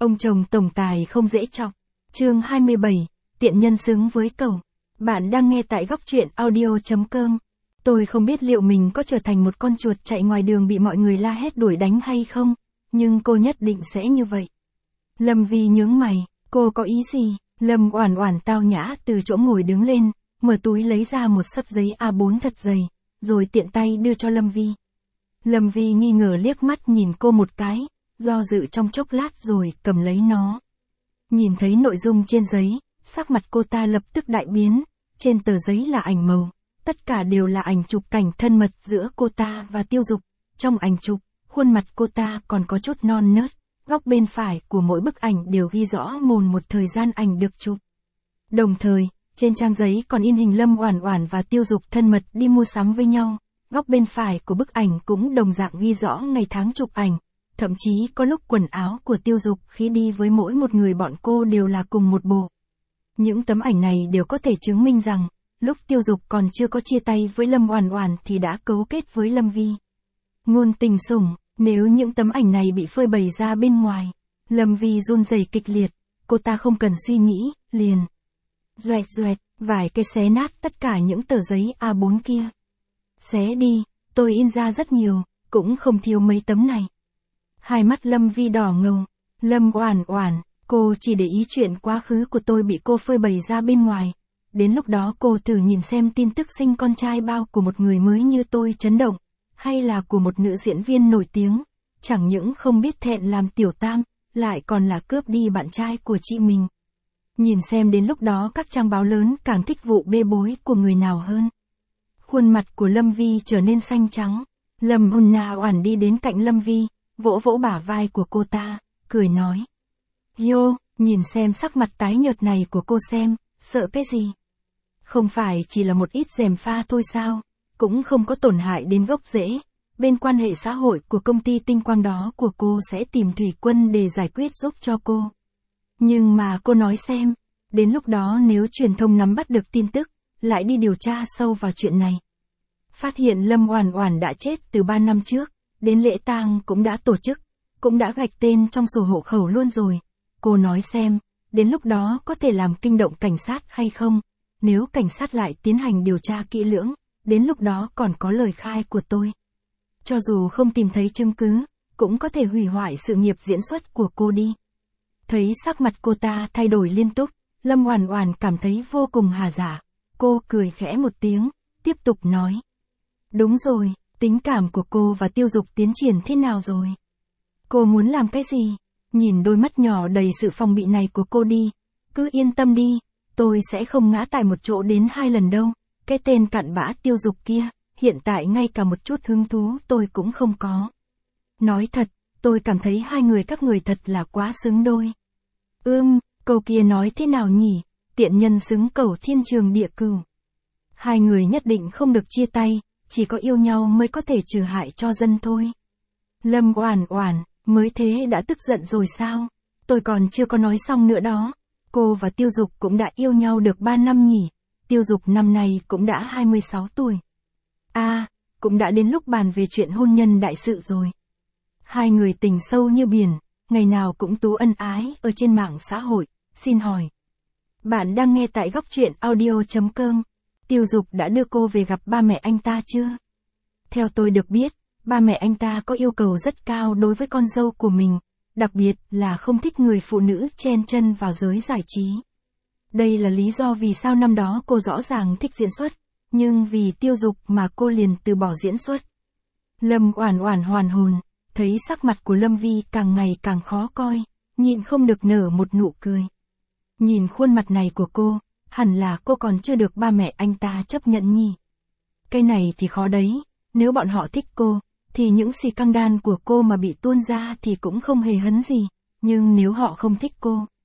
Ông chồng tổng tài không dễ chọc. Chương 27, tiện nhân xứng với cẩu. Bạn đang nghe tại góc truyện audio.com. Tôi không biết liệu mình có trở thành một con chuột chạy ngoài đường bị mọi người la hét đuổi đánh hay không, nhưng cô nhất định sẽ như vậy. Lâm Vi nhướng mày, cô có ý gì? Lâm Oản Oản tao nhã từ chỗ ngồi đứng lên, mở túi lấy ra một xấp giấy A4 thật dày, rồi tiện tay đưa cho Lâm Vi. Lâm Vi nghi ngờ liếc mắt nhìn cô một cái, do dự trong chốc lát rồi cầm lấy nó. Nhìn thấy nội dung trên giấy, sắc mặt cô ta lập tức đại biến, trên tờ giấy là ảnh màu, tất cả đều là ảnh chụp cảnh thân mật giữa cô ta và Tiêu Dục. Trong ảnh chụp, khuôn mặt cô ta còn có chút non nớt, góc bên phải của mỗi bức ảnh đều ghi rõ mồn một thời gian ảnh được chụp. Đồng thời, trên trang giấy còn in hình Lâm Oản Oản và Tiêu Dục thân mật đi mua sắm với nhau, góc bên phải của bức ảnh cũng đồng dạng ghi rõ ngày tháng chụp ảnh. Thậm chí có lúc quần áo của Tiêu Dục khi đi với mỗi một người bọn cô đều là cùng một bộ. Những tấm ảnh này đều có thể chứng minh rằng, lúc Tiêu Dục còn chưa có chia tay với Lâm Oản Oản thì đã cấu kết với Lâm Vi. Ngôn tình sủng, nếu những tấm ảnh này bị phơi bày ra bên ngoài, Lâm Vi run rẩy kịch liệt, cô ta không cần suy nghĩ, liền doẹt doẹt, vài cái xé nát tất cả những tờ giấy A4 kia. Xé đi, tôi in ra rất nhiều, cũng không thiếu mấy tấm này. Hai mắt Lâm Vi đỏ ngầu. Lâm Oản Oản, cô chỉ để ý chuyện quá khứ của tôi bị cô phơi bày ra bên ngoài. Đến lúc đó cô thử nhìn xem tin tức sinh con trai bao của một người mới như tôi chấn động, hay là của một nữ diễn viên nổi tiếng, chẳng những không biết thẹn làm tiểu tam, lại còn là cướp đi bạn trai của chị mình. Nhìn xem đến lúc đó các trang báo lớn càng thích vụ bê bối của người nào hơn. Khuôn mặt của Lâm Vi trở nên xanh trắng. Lâm Oản đi đến cạnh Lâm Vi, vỗ vỗ bả vai của cô ta, cười nói. Yo, nhìn xem sắc mặt tái nhợt này của cô xem, sợ cái gì? Không phải chỉ là một ít gièm pha thôi sao, cũng không có tổn hại đến gốc rễ. Bên quan hệ xã hội của công ty tinh quang đó của cô sẽ tìm Thủy Quân để giải quyết giúp cho cô. Nhưng mà cô nói xem, đến lúc đó nếu truyền thông nắm bắt được tin tức, lại đi điều tra sâu vào chuyện này. Phát hiện Lâm Oản Oản đã chết từ 3 năm trước, đến lễ tang cũng đã tổ chức, cũng đã gạch tên trong sổ hộ khẩu luôn rồi. Cô nói xem, đến lúc đó có thể làm kinh động cảnh sát hay không? Nếu cảnh sát lại tiến hành điều tra kỹ lưỡng, đến lúc đó còn có lời khai của tôi. Cho dù không tìm thấy chứng cứ, cũng có thể hủy hoại sự nghiệp diễn xuất của cô đi. Thấy sắc mặt cô ta thay đổi liên tục, Lâm Oản Oản cảm thấy vô cùng hà dạ. Cô cười khẽ một tiếng, tiếp tục nói. Đúng rồi, tính cảm của cô và Tiêu Dục tiến triển thế nào rồi? Cô muốn làm cái gì? Nhìn đôi mắt nhỏ đầy sự phòng bị này của cô đi. Cứ yên tâm đi, tôi sẽ không ngã tại một chỗ đến 2 lần đâu. Cái tên cặn bã Tiêu Dục kia, hiện tại ngay cả một chút hứng thú tôi cũng không có. Nói thật, tôi cảm thấy hai người các người thật là quá xứng đôi. Câu kia nói thế nào nhỉ? Tiện nhân xứng cẩu thiên trường địa cửu. Hai người nhất định không được chia tay, chỉ có yêu nhau mới có thể trừ hại cho dân thôi. Lâm Oản Oản, mới thế đã tức giận rồi sao? Tôi còn chưa có nói xong nữa đó. Cô và Tiêu Dục cũng đã yêu nhau được 3 năm nhỉ? Tiêu Dục năm nay cũng đã 26 tuổi. Cũng đã đến lúc bàn về chuyện hôn nhân đại sự rồi. Hai người tình sâu như biển, ngày nào cũng tú ân ái ở trên mạng xã hội. Xin hỏi, bạn đang nghe tại góc truyện audio.com. Tiêu Dục đã đưa cô về gặp ba mẹ anh ta chưa? Theo tôi được biết, ba mẹ anh ta có yêu cầu rất cao đối với con dâu của mình, đặc biệt là không thích người phụ nữ chen chân vào giới giải trí. Đây là lý do vì sao năm đó cô rõ ràng thích diễn xuất, nhưng vì Tiêu Dục mà cô liền từ bỏ diễn xuất. Lâm Oản Oản hoàn hồn, thấy sắc mặt của Lâm Vi càng ngày càng khó coi, nhịn không được nở một nụ cười. Nhìn khuôn mặt này của cô, hẳn là cô còn chưa được ba mẹ anh ta chấp nhận nhỉ. Cái này thì khó đấy, nếu bọn họ thích cô, thì những xì căng đan của cô mà bị tuôn ra thì cũng không hề hấn gì, nhưng nếu họ không thích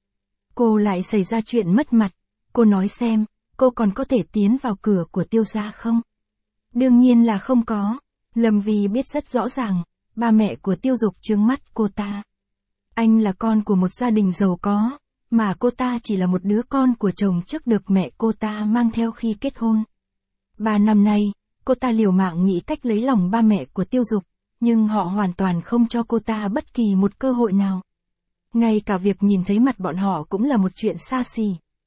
cô lại xảy ra chuyện mất mặt, cô nói xem, cô còn có thể tiến vào cửa của Tiêu gia không? Đương nhiên là không có. Lâm Vi biết rất rõ ràng, ba mẹ của Tiêu Dục trướng mắt cô ta. Anh là con của một gia đình giàu có, mà cô ta chỉ là một đứa con của chồng trước được mẹ cô ta mang theo khi kết hôn. 3 năm nay, cô ta liều mạng nghĩ cách lấy lòng ba mẹ của Tiêu Dục, nhưng họ hoàn toàn không cho cô ta bất kỳ một cơ hội nào. Ngay cả việc nhìn thấy mặt bọn họ cũng là một chuyện xa xỉ.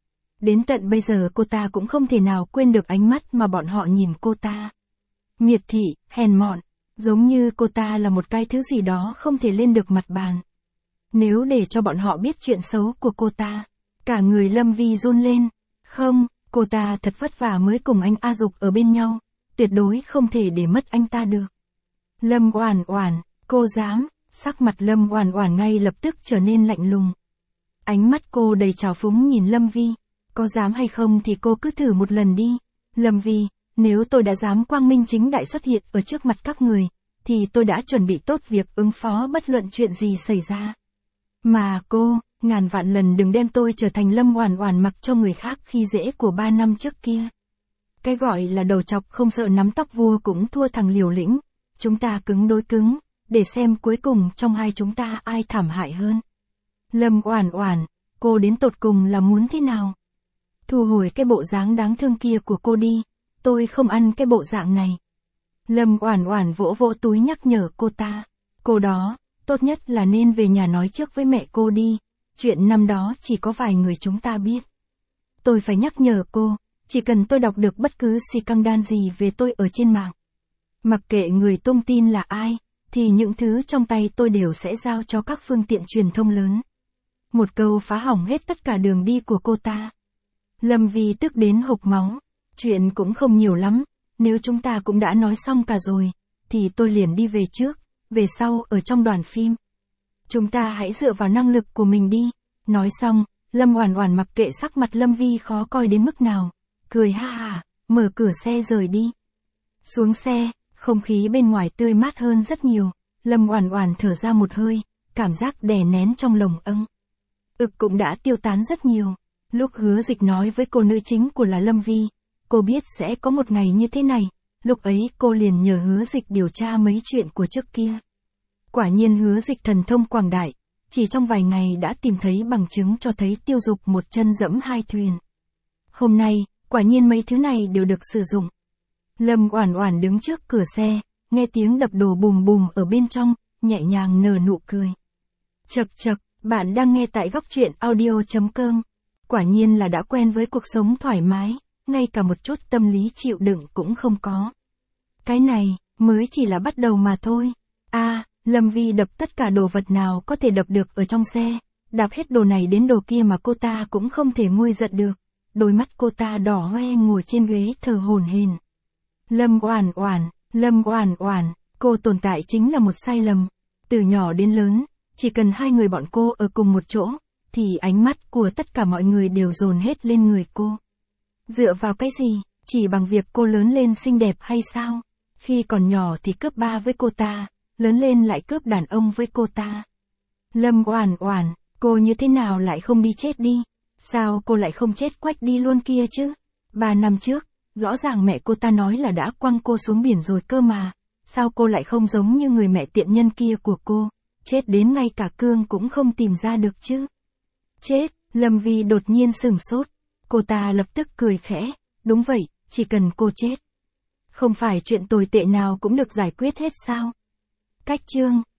Đến tận bây giờ cô ta cũng không thể nào quên được ánh mắt mà bọn họ nhìn cô ta. Miệt thị, hèn mọn, giống như cô ta là một cái thứ gì đó không thể lên được mặt bàn. Nếu để cho bọn họ biết chuyện xấu của cô ta, cả người Lâm Vi run lên. Không, cô ta thật vất vả mới cùng anh A Dục ở bên nhau, tuyệt đối không thể để mất anh ta được. Lâm Oản Oản, cô dám? Sắc mặt Lâm Oản Oản ngay lập tức trở nên lạnh lùng. Ánh mắt cô đầy trào phúng nhìn Lâm Vi. Có dám hay không thì cô cứ thử một lần đi. Lâm Vi, nếu tôi đã dám quang minh chính đại xuất hiện ở trước mặt các người, thì tôi đã chuẩn bị tốt việc ứng phó bất luận chuyện gì xảy ra. Mà cô, ngàn vạn lần đừng đem tôi trở thành Lâm Oản Oản mặc cho người khác khi dễ của 3 năm trước kia. Cái gọi là đầu chọc không sợ nắm tóc vua cũng thua thằng liều lĩnh. Chúng ta cứng đối cứng, để xem cuối cùng trong hai chúng ta ai thảm hại hơn. Lâm Oản Oản, cô đến tột cùng là muốn thế nào? Thu hồi cái bộ dáng đáng thương kia của cô đi, tôi không ăn cái bộ dạng này. Lâm Oản Oản vỗ vỗ túi nhắc nhở cô ta. Cô đó, tốt nhất là nên về nhà nói trước với mẹ cô đi, chuyện năm đó chỉ có vài người chúng ta biết. Tôi phải nhắc nhở cô, chỉ cần tôi đọc được bất cứ scandal gì về tôi ở trên mạng, mặc kệ người tung tin là ai, thì những thứ trong tay tôi đều sẽ giao cho các phương tiện truyền thông lớn. Một câu phá hỏng hết tất cả đường đi của cô ta. Lâm Vi tức đến hộc máu. Chuyện cũng không nhiều lắm, nếu chúng ta cũng đã nói xong cả rồi, thì tôi liền đi về trước, về sau ở trong đoàn phim. Chúng ta hãy dựa vào năng lực của mình đi. Nói xong, Lâm Oản Oản mặc kệ sắc mặt Lâm Vi khó coi đến mức nào, cười ha hả, mở cửa xe rời đi. Xuống xe, không khí bên ngoài tươi mát hơn rất nhiều, Lâm Oản Oản thở ra một hơi, cảm giác đè nén trong lồng âng. Ực cũng đã tiêu tán rất nhiều. Lúc Hứa Dịch nói với cô nữ chính của là Lâm Vi, cô biết sẽ có một ngày như thế này, lúc ấy cô liền nhờ Hứa Dịch điều tra mấy chuyện của trước kia. Quả nhiên Hứa Dịch thần thông quảng đại, chỉ trong vài ngày đã tìm thấy bằng chứng cho thấy Tiêu Dục một chân dẫm hai thuyền. Hôm nay, quả nhiên mấy thứ này đều được sử dụng. Lâm Oản Oản đứng trước cửa xe, nghe tiếng đập đồ bùm bùm ở bên trong, nhẹ nhàng nở nụ cười. Chậc chậc, bạn đang nghe tại góc truyện audio.com. Quả nhiên là đã quen với cuộc sống thoải mái, ngay cả một chút tâm lý chịu đựng cũng không có. Cái này, mới chỉ là bắt đầu mà thôi. Lâm Vi đập tất cả đồ vật nào có thể đập được ở trong xe, đạp hết đồ này đến đồ kia mà cô ta cũng không thể nguôi giận được. Đôi mắt cô ta đỏ hoe ngồi trên ghế thở hổn hển. Lâm Oản Oản, cô tồn tại chính là một sai lầm. Từ nhỏ đến lớn, chỉ cần hai người bọn cô ở cùng một chỗ, thì ánh mắt của tất cả mọi người đều dồn hết lên người cô. Dựa vào cái gì? Chỉ bằng việc cô lớn lên xinh đẹp hay sao? Khi còn nhỏ thì cướp ba với cô ta, lớn lên lại cướp đàn ông với cô ta. Lâm Oản Oản, cô như thế nào lại không đi chết đi? Sao cô lại không chết quách đi luôn kia chứ? 3 năm trước, rõ ràng mẹ cô ta nói là đã quăng cô xuống biển rồi cơ mà. Sao cô lại không giống như người mẹ tiện nhân kia của cô, chết đến ngay cả cương cũng không tìm ra được chứ? Chết, Lâm Vi đột nhiên sửng sốt. Cô ta lập tức cười khẽ, đúng vậy, chỉ cần cô chết. Không phải chuyện tồi tệ nào cũng được giải quyết hết sao? Cách chương